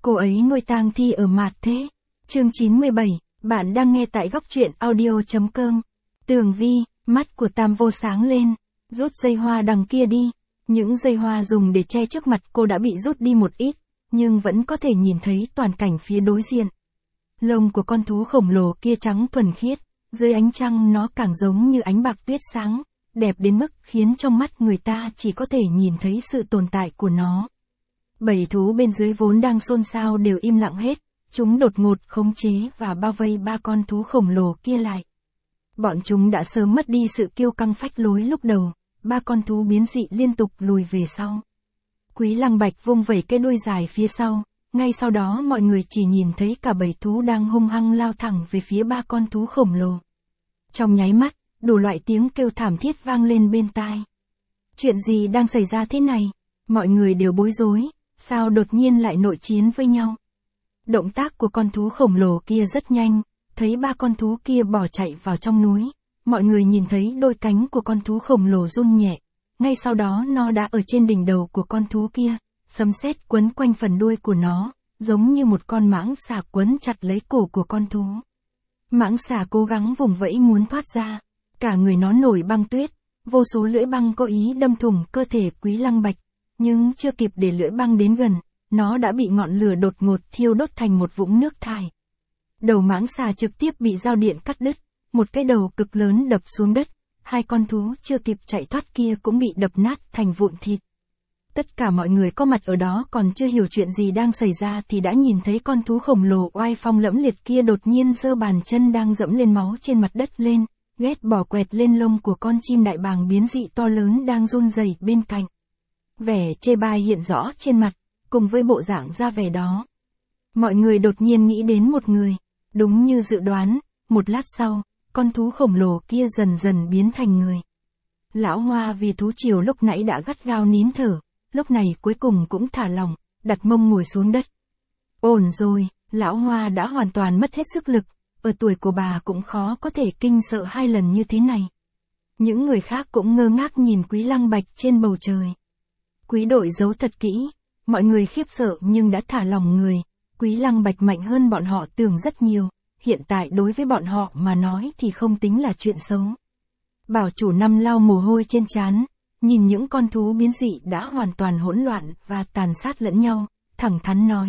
Cô ấy nuôi tang thi ở Mạt Thế. Chương 97, bạn đang nghe tại góc truyện audio.com. Tường Vi, mắt của Tam Vô sáng lên, rút dây hoa đằng kia đi. Những dây hoa dùng để che trước mặt cô đã bị rút đi một ít, nhưng vẫn có thể nhìn thấy toàn cảnh phía đối diện. Lông của con thú khổng lồ kia trắng thuần khiết, dưới ánh trăng nó càng giống như ánh bạc tuyết sáng, đẹp đến mức khiến trong mắt người ta chỉ có thể nhìn thấy sự tồn tại của nó. Bầy thú bên dưới vốn đang xôn xao đều im lặng hết, chúng đột ngột khống chế và bao vây ba con thú khổng lồ kia lại. Bọn chúng đã sớm mất đi sự kiêu căng phách lối lúc đầu, ba con thú biến dị liên tục lùi về sau. Quý Lăng Bạch vung vẩy cái đuôi dài phía sau, ngay sau đó mọi người chỉ nhìn thấy cả bầy thú đang hung hăng lao thẳng về phía ba con thú khổng lồ. Trong nháy mắt, đủ loại tiếng kêu thảm thiết vang lên bên tai. Chuyện gì đang xảy ra thế này? Mọi người đều bối rối, sao đột nhiên lại nội chiến với nhau? Động tác của con thú khổng lồ kia rất nhanh, thấy ba con thú kia bỏ chạy vào trong núi, mọi người nhìn thấy đôi cánh của con thú khổng lồ run nhẹ, ngay sau đó nó đã ở trên đỉnh đầu của con thú kia, sấm sét quấn quanh phần đuôi của nó, giống như một con mãng xà quấn chặt lấy cổ của con thú. Mãng xà cố gắng vùng vẫy muốn thoát ra, cả người nó nổi băng tuyết, vô số lưỡi băng có ý đâm thủng cơ thể Quý Lăng Bạch, nhưng chưa kịp để lưỡi băng đến gần, nó đã bị ngọn lửa đột ngột thiêu đốt thành một vũng nước thải. Đầu mãng xà trực tiếp bị dao điện cắt đứt, một cái đầu cực lớn đập xuống đất, hai con thú chưa kịp chạy thoát kia cũng bị đập nát thành vụn thịt. Tất cả mọi người có mặt ở đó còn chưa hiểu chuyện gì đang xảy ra thì đã nhìn thấy con thú khổng lồ oai phong lẫm liệt kia đột nhiên giơ bàn chân đang dẫm lên máu trên mặt đất lên, ghét bỏ quẹt lên lông của con chim đại bàng biến dị to lớn đang run rẩy bên cạnh. Vẻ chê bai hiện rõ trên mặt, cùng với bộ dạng ra vẻ đó. Mọi người đột nhiên nghĩ đến một người, đúng như dự đoán, một lát sau, con thú khổng lồ kia dần dần biến thành người. Lão Hoa vì thú triều lúc nãy đã gắt gao nín thở, lúc này cuối cùng cũng thả lỏng, đặt mông ngồi xuống đất. Ổn rồi, Lão Hoa đã hoàn toàn mất hết sức lực, ở tuổi của bà cũng khó có thể kinh sợ hai lần như thế này. Những người khác cũng ngơ ngác nhìn Quý Lăng Bạch trên bầu trời. Quý đội giấu thật kỹ, mọi người khiếp sợ nhưng đã thả lỏng người, Quý Lăng Bạch mạnh hơn bọn họ tưởng rất nhiều, hiện tại đối với bọn họ mà nói thì không tính là chuyện xấu. Bảo chủ Năm lau mồ hôi trên trán, nhìn những con thú biến dị đã hoàn toàn hỗn loạn và tàn sát lẫn nhau, thẳng thắn nói.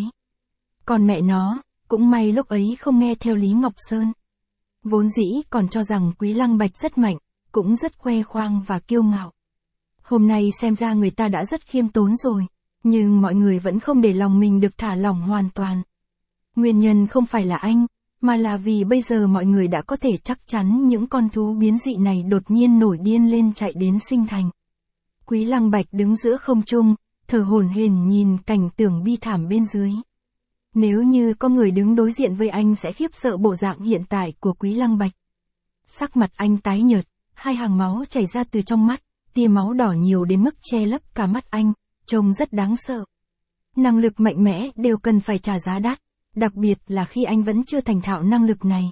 Còn mẹ nó, cũng may lúc ấy không nghe theo Lý Ngọc Sơn. Vốn dĩ còn cho rằng Quý Lăng Bạch rất mạnh, cũng rất khoe khoang và kiêu ngạo. Hôm nay xem ra người ta đã rất khiêm tốn rồi, nhưng mọi người vẫn không để lòng mình được thả lỏng hoàn toàn. Nguyên nhân không phải là anh, mà là vì bây giờ mọi người đã có thể chắc chắn những con thú biến dị này đột nhiên nổi điên lên chạy đến sinh thành. Quý Lăng Bạch đứng giữa không trung, thở hổn hển nhìn cảnh tượng bi thảm bên dưới. Nếu như có người đứng đối diện với anh sẽ khiếp sợ bộ dạng hiện tại của Quý Lăng Bạch. Sắc mặt anh tái nhợt, hai hàng máu chảy ra từ trong mắt, tia máu đỏ nhiều đến mức che lấp cả mắt anh, trông rất đáng sợ. Năng lực mạnh mẽ đều cần phải trả giá đắt, đặc biệt là khi anh vẫn chưa thành thạo năng lực này.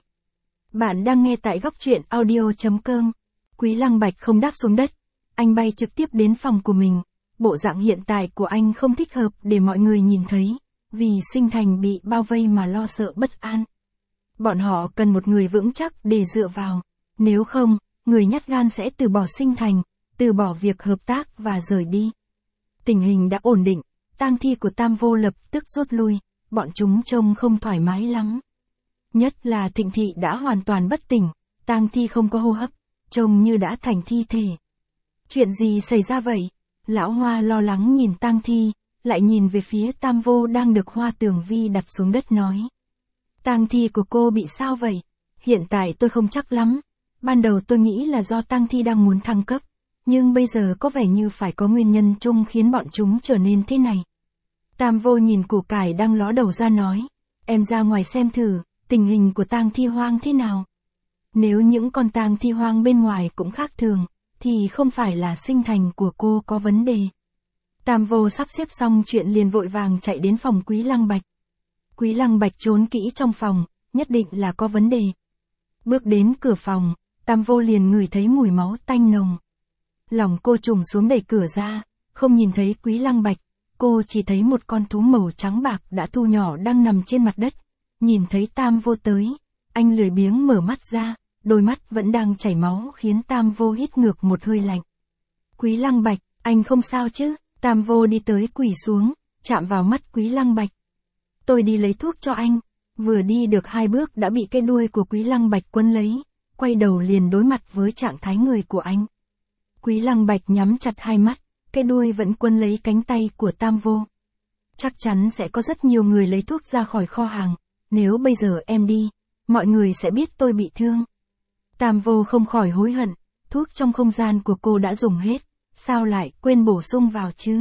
Bạn đang nghe tại góc truyện audio.com. Quý Lăng Bạch không đáp xuống đất, anh bay trực tiếp đến phòng của mình. Bộ dạng hiện tại của anh không thích hợp để mọi người nhìn thấy, vì sinh thành bị bao vây mà lo sợ bất an. Bọn họ cần một người vững chắc để dựa vào, nếu không, người nhát gan sẽ từ bỏ sinh thành, từ bỏ việc hợp tác và rời đi. Tình hình đã ổn định, tang thi của Tam Vô lập tức rút lui, bọn chúng trông không thoải mái lắm. Nhất là Thịnh Thị đã hoàn toàn bất tỉnh, tang thi không có hô hấp, trông như đã thành thi thể. Chuyện gì xảy ra vậy? Lão Hoa lo lắng nhìn tang thi, lại nhìn về phía Tam Vô đang được Hoa Tường Vi đặt xuống đất nói. Tang thi của cô bị sao vậy? Hiện tại tôi không chắc lắm. Ban đầu tôi nghĩ là do tang thi đang muốn thăng cấp, nhưng bây giờ có vẻ như phải có nguyên nhân chung khiến bọn chúng trở nên thế này. Tam Vô nhìn củ cải đang ló đầu ra nói, em ra ngoài xem thử, tình hình của tang thi hoang thế nào. Nếu những con tang thi hoang bên ngoài cũng khác thường, thì không phải là sinh thành của cô có vấn đề. Tam Vô sắp xếp xong chuyện liền vội vàng chạy đến phòng Quý Lăng Bạch. Quý Lăng Bạch trốn kỹ trong phòng, nhất định là có vấn đề. Bước đến cửa phòng, Tam Vô liền ngửi thấy mùi máu tanh nồng. Lòng cô trùng xuống đẩy cửa ra, không nhìn thấy Quý Lăng Bạch, cô chỉ thấy một con thú màu trắng bạc đã thu nhỏ đang nằm trên mặt đất. Nhìn thấy Tam Vô tới, anh lười biếng mở mắt ra, đôi mắt vẫn đang chảy máu khiến Tam Vô hít ngược một hơi lạnh. Quý Lăng Bạch, anh không sao chứ? Tam Vô đi tới quỳ xuống, chạm vào mắt Quý Lăng Bạch. Tôi đi lấy thuốc cho anh. Vừa đi được 2 bước đã bị cái đuôi của Quý Lăng Bạch quấn lấy, quay đầu liền đối mặt với trạng thái người của anh. Quý Lăng Bạch nhắm chặt hai mắt, cái đuôi vẫn quấn lấy cánh tay của Tam Vô. Chắc chắn sẽ có rất nhiều người lấy thuốc ra khỏi kho hàng, nếu bây giờ em đi, mọi người sẽ biết tôi bị thương. Tam Vô không khỏi hối hận, thuốc trong không gian của cô đã dùng hết, sao lại quên bổ sung vào chứ?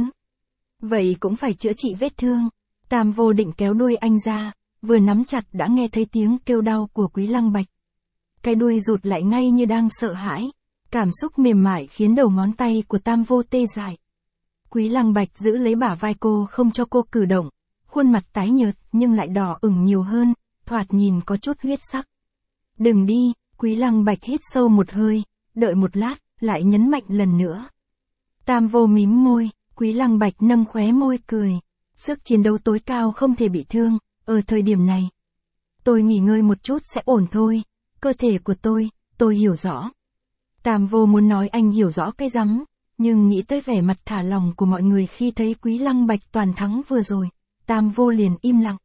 Vậy cũng phải chữa trị vết thương. Tam Vô định kéo đuôi anh ra, vừa nắm chặt đã nghe thấy tiếng kêu đau của Quý Lăng Bạch. Cái đuôi rụt lại ngay như đang sợ hãi, cảm xúc mềm mại khiến đầu ngón tay của Tam Vô tê dại. Quý Lăng Bạch giữ lấy bả vai cô không cho cô cử động, khuôn mặt tái nhợt nhưng lại đỏ ửng nhiều hơn, thoạt nhìn có chút huyết sắc. Đừng đi, Quý Lăng Bạch hít sâu một hơi, đợi một lát, lại nhấn mạnh lần nữa. Tam Vô mím môi, Quý Lăng Bạch nâng khóe môi cười. Sức chiến đấu tối cao không thể bị thương, ở thời điểm này. Tôi nghỉ ngơi một chút sẽ ổn thôi, cơ thể của tôi hiểu rõ. Tam Vô muốn nói anh hiểu rõ cái rắm, nhưng nghĩ tới vẻ mặt thả lòng của mọi người khi thấy Quý Lăng Bạch toàn thắng vừa rồi, Tam Vô liền im lặng.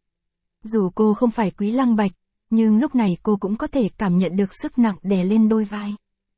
Dù cô không phải Quý Lăng Bạch, nhưng lúc này cô cũng có thể cảm nhận được sức nặng đè lên đôi vai.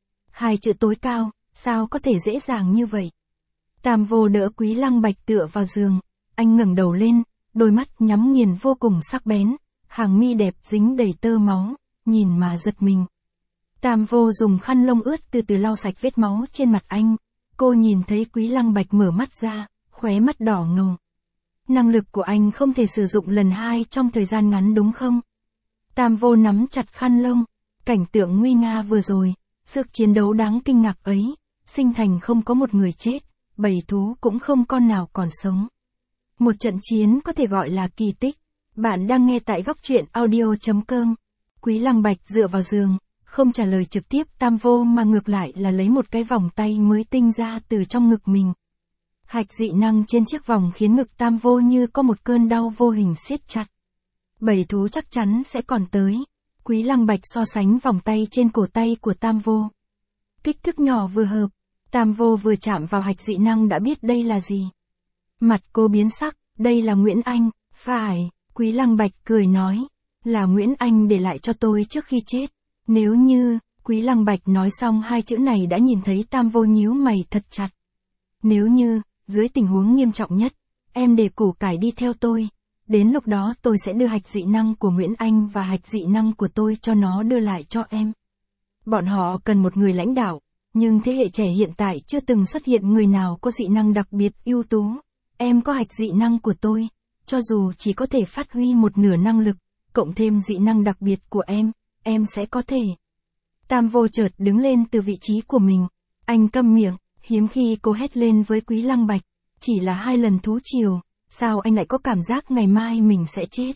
2 chữ tối cao, sao có thể dễ dàng như vậy? Tam Vô đỡ Quý Lăng Bạch tựa vào giường, anh ngẩng đầu lên, đôi mắt nhắm nghiền vô cùng sắc bén, hàng mi đẹp dính đầy tơ máu, nhìn mà giật mình. Tam Vô dùng khăn lông ướt từ từ lau sạch vết máu trên mặt anh, cô nhìn thấy Quý Lăng Bạch mở mắt ra, khóe mắt đỏ ngầu. Năng lực của anh không thể sử dụng lần 2 trong thời gian ngắn đúng không? Tam Vô nắm chặt khăn lông, cảnh tượng nguy nga vừa rồi, sức chiến đấu đáng kinh ngạc ấy, sinh thành không có một người chết, bầy thú cũng không con nào còn sống. Một trận chiến có thể gọi là kỳ tích. Bạn đang nghe tại góc truyện audio.com. Quý Lăng Bạch dựa vào giường, không trả lời trực tiếp Tam Vô mà ngược lại là lấy một cái vòng tay mới tinh ra từ trong ngực mình. Hạch dị năng trên chiếc vòng khiến ngực Tam Vô như có một cơn đau vô hình siết chặt. Bầy thú chắc chắn sẽ còn tới. Quý Lăng Bạch so sánh vòng tay trên cổ tay của Tam Vô. Kích thước nhỏ vừa hợp, Tam Vô vừa chạm vào hạch dị năng đã biết đây là gì. Mặt cô biến sắc, đây là Nguyễn Anh, phải, Quý Lăng Bạch cười nói, là Nguyễn Anh để lại cho tôi trước khi chết. Nếu như, Quý Lăng Bạch nói xong 2 chữ này đã nhìn thấy Tam Vô nhíu mày thật chặt. Nếu như, dưới tình huống nghiêm trọng nhất, em để củ cải đi theo tôi, đến lúc đó tôi sẽ đưa hạch dị năng của Nguyễn Anh và hạch dị năng của tôi cho nó đưa lại cho em. Bọn họ cần một người lãnh đạo, nhưng thế hệ trẻ hiện tại chưa từng xuất hiện người nào có dị năng đặc biệt ưu tú. Em có hạch dị năng của tôi, cho dù chỉ có thể phát huy một nửa năng lực, cộng thêm dị năng đặc biệt của em sẽ có thể. Tam Vô chợt đứng lên từ vị trí của mình, anh câm miệng, hiếm khi cô hét lên với Quý Lăng Bạch, chỉ là 2 lần thú chiều, sao anh lại có cảm giác ngày mai mình sẽ chết?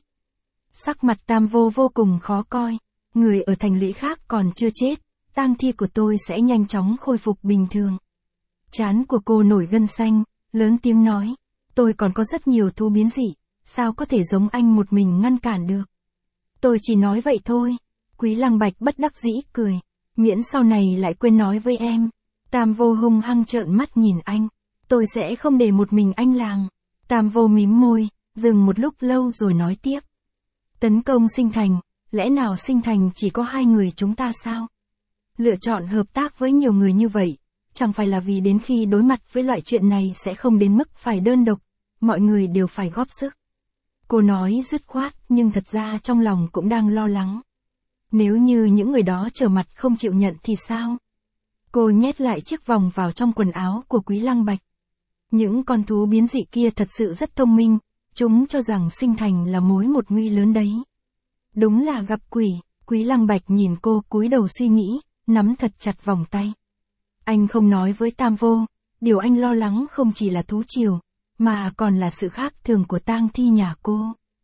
Sắc mặt Tam Vô vô cùng khó coi, người ở thành lũy khác còn chưa chết, tang thi của tôi sẽ nhanh chóng khôi phục bình thường. Trán của cô nổi gân xanh, lớn tiếng nói, tôi còn có rất nhiều thú biến dị, sao có thể giống anh một mình ngăn cản được? Tôi chỉ nói vậy thôi. Quý Lăng Bạch bất đắc dĩ cười, miễn sau này lại quên nói với em. Tam Vô hung hăng trợn mắt nhìn anh, tôi sẽ không để một mình anh làm. Tam Vô mím môi, dừng một lúc lâu rồi nói tiếp. Tấn công Sinh Thành, lẽ nào Sinh Thành chỉ có 2 người chúng ta sao? Lựa chọn hợp tác với nhiều người như vậy, chẳng phải là vì đến khi đối mặt với loại chuyện này sẽ không đến mức phải đơn độc, mọi người đều phải góp sức. Cô nói dứt khoát nhưng thật ra trong lòng cũng đang lo lắng. Nếu như những người đó trở mặt không chịu nhận thì sao? Cô nhét lại chiếc vòng vào trong quần áo của Quý Lăng Bạch. Những con thú biến dị kia thật sự rất thông minh, chúng cho rằng Sinh Thành là mối một nguy lớn đấy. Đúng là gặp quỷ, Quý Lăng Bạch nhìn cô cúi đầu suy nghĩ, nắm thật chặt vòng tay. Anh không nói với Tam Vô, điều anh lo lắng không chỉ là thú triều, mà còn là sự khác thường của tang thi nhà cô.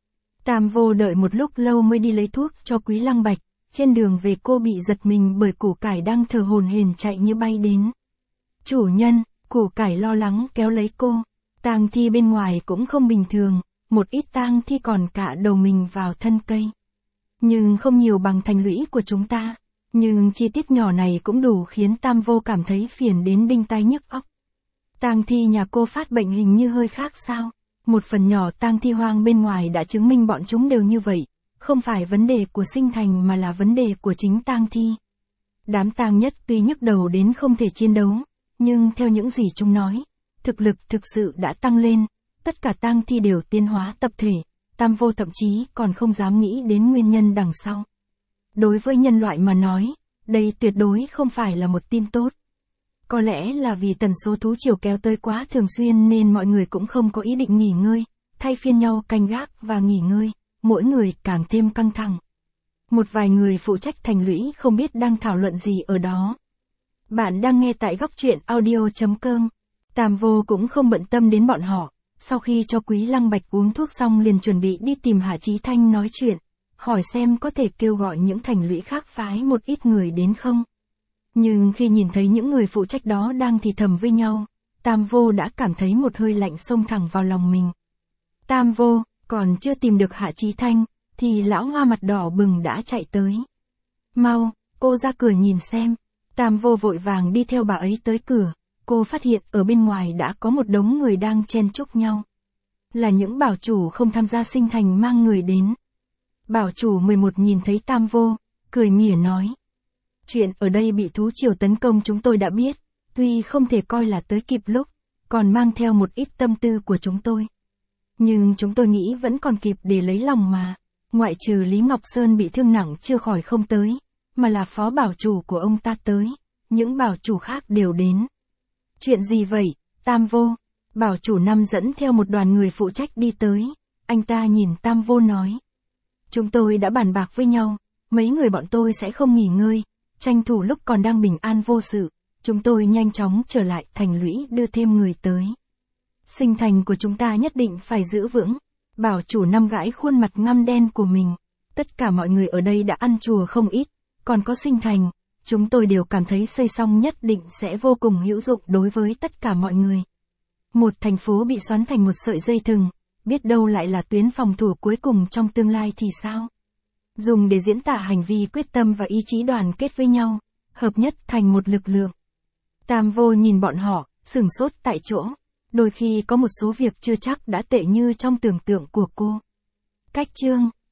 Tam Vô đợi một lúc lâu mới đi lấy thuốc cho Quý Lăng Bạch, trên đường về cô bị giật mình bởi củ cải đang thở hổn hển chạy như bay đến. Chủ nhân, củ cải lo lắng kéo lấy cô. Tang thi bên ngoài cũng không bình thường, một ít tang thi còn cạ đầu mình vào thân cây. Nhưng không nhiều bằng thành lũy của chúng ta. Nhưng chi tiết nhỏ này cũng đủ khiến Tam Vô cảm thấy phiền đến đinh tai nhức óc. Tang thi nhà cô phát bệnh hình như hơi khác sao? Một phần nhỏ tang thi hoang bên ngoài đã chứng minh bọn chúng đều như vậy, không phải vấn đề của sinh thành mà là vấn đề của chính tang thi. Đám tang nhất tuy nhức đầu đến không thể chiến đấu, nhưng theo những gì chúng nói, thực lực thực sự đã tăng lên, tất cả tang thi đều tiến hóa tập thể, Tam Vô thậm chí còn không dám nghĩ đến nguyên nhân đằng sau. Đối với nhân loại mà nói, đây tuyệt đối không phải là một tin tốt. Có lẽ là vì tần số thú triều kéo tới quá thường xuyên nên mọi người cũng không có ý định nghỉ ngơi, thay phiên nhau canh gác và nghỉ ngơi, mỗi người càng thêm căng thẳng. Một vài người phụ trách thành lũy không biết đang thảo luận gì ở đó. Bạn đang nghe tại góc truyện audio.com. Tam Vô cũng không bận tâm đến bọn họ, sau khi cho Quý Lăng Bạch uống thuốc xong liền chuẩn bị đi tìm Hạ Chí Thanh nói chuyện, hỏi xem có thể kêu gọi những thành lũy khác phái một ít người đến không. Nhưng khi nhìn thấy những người phụ trách đó đang thì thầm với nhau, Tam Vô đã cảm thấy một hơi lạnh xông thẳng vào lòng mình. Tam Vô, còn chưa tìm được Hạ Chí Thanh, thì lão hoa mặt đỏ bừng đã chạy tới. Mau, cô ra cửa nhìn xem. Tam Vô vội vàng đi theo bà ấy tới cửa, cô phát hiện ở bên ngoài đã có một đống người đang chen chúc nhau. Là những bảo chủ không tham gia sinh thành mang người đến. Bảo chủ 11 nhìn thấy Tam Vô, cười mỉa nói. Chuyện ở đây bị thú triều tấn công chúng tôi đã biết, tuy không thể coi là tới kịp lúc, còn mang theo một ít tâm tư của chúng tôi. Nhưng chúng tôi nghĩ vẫn còn kịp để lấy lòng mà, ngoại trừ Lý Ngọc Sơn bị thương nặng chưa khỏi không tới, mà là phó bảo chủ của ông ta tới, những bảo chủ khác đều đến. Chuyện gì vậy, Tam Vô? Bảo chủ năm dẫn theo một đoàn người phụ trách đi tới, anh ta nhìn Tam Vô nói. Chúng tôi đã bàn bạc với nhau, mấy người bọn tôi sẽ không nghỉ ngơi, tranh thủ lúc còn đang bình an vô sự, chúng tôi nhanh chóng trở lại thành lũy đưa thêm người tới. Sinh thành của chúng ta nhất định phải giữ vững. Bảo chủ năm gãi khuôn mặt ngăm đen của mình. Tất cả mọi người ở đây đã ăn chùa không ít, còn có sinh thành, chúng tôi đều cảm thấy xây xong nhất định sẽ vô cùng hữu dụng đối với tất cả mọi người. Một thành phố bị xoắn thành một sợi dây thừng, biết đâu lại là tuyến phòng thủ cuối cùng trong tương lai thì sao? Dùng để diễn tả hành vi quyết tâm và ý chí đoàn kết với nhau, hợp nhất thành một lực lượng. Tam Vô nhìn bọn họ, sửng sốt tại chỗ. Đôi khi có một số việc chưa chắc đã tệ như trong tưởng tượng của cô. Cách chương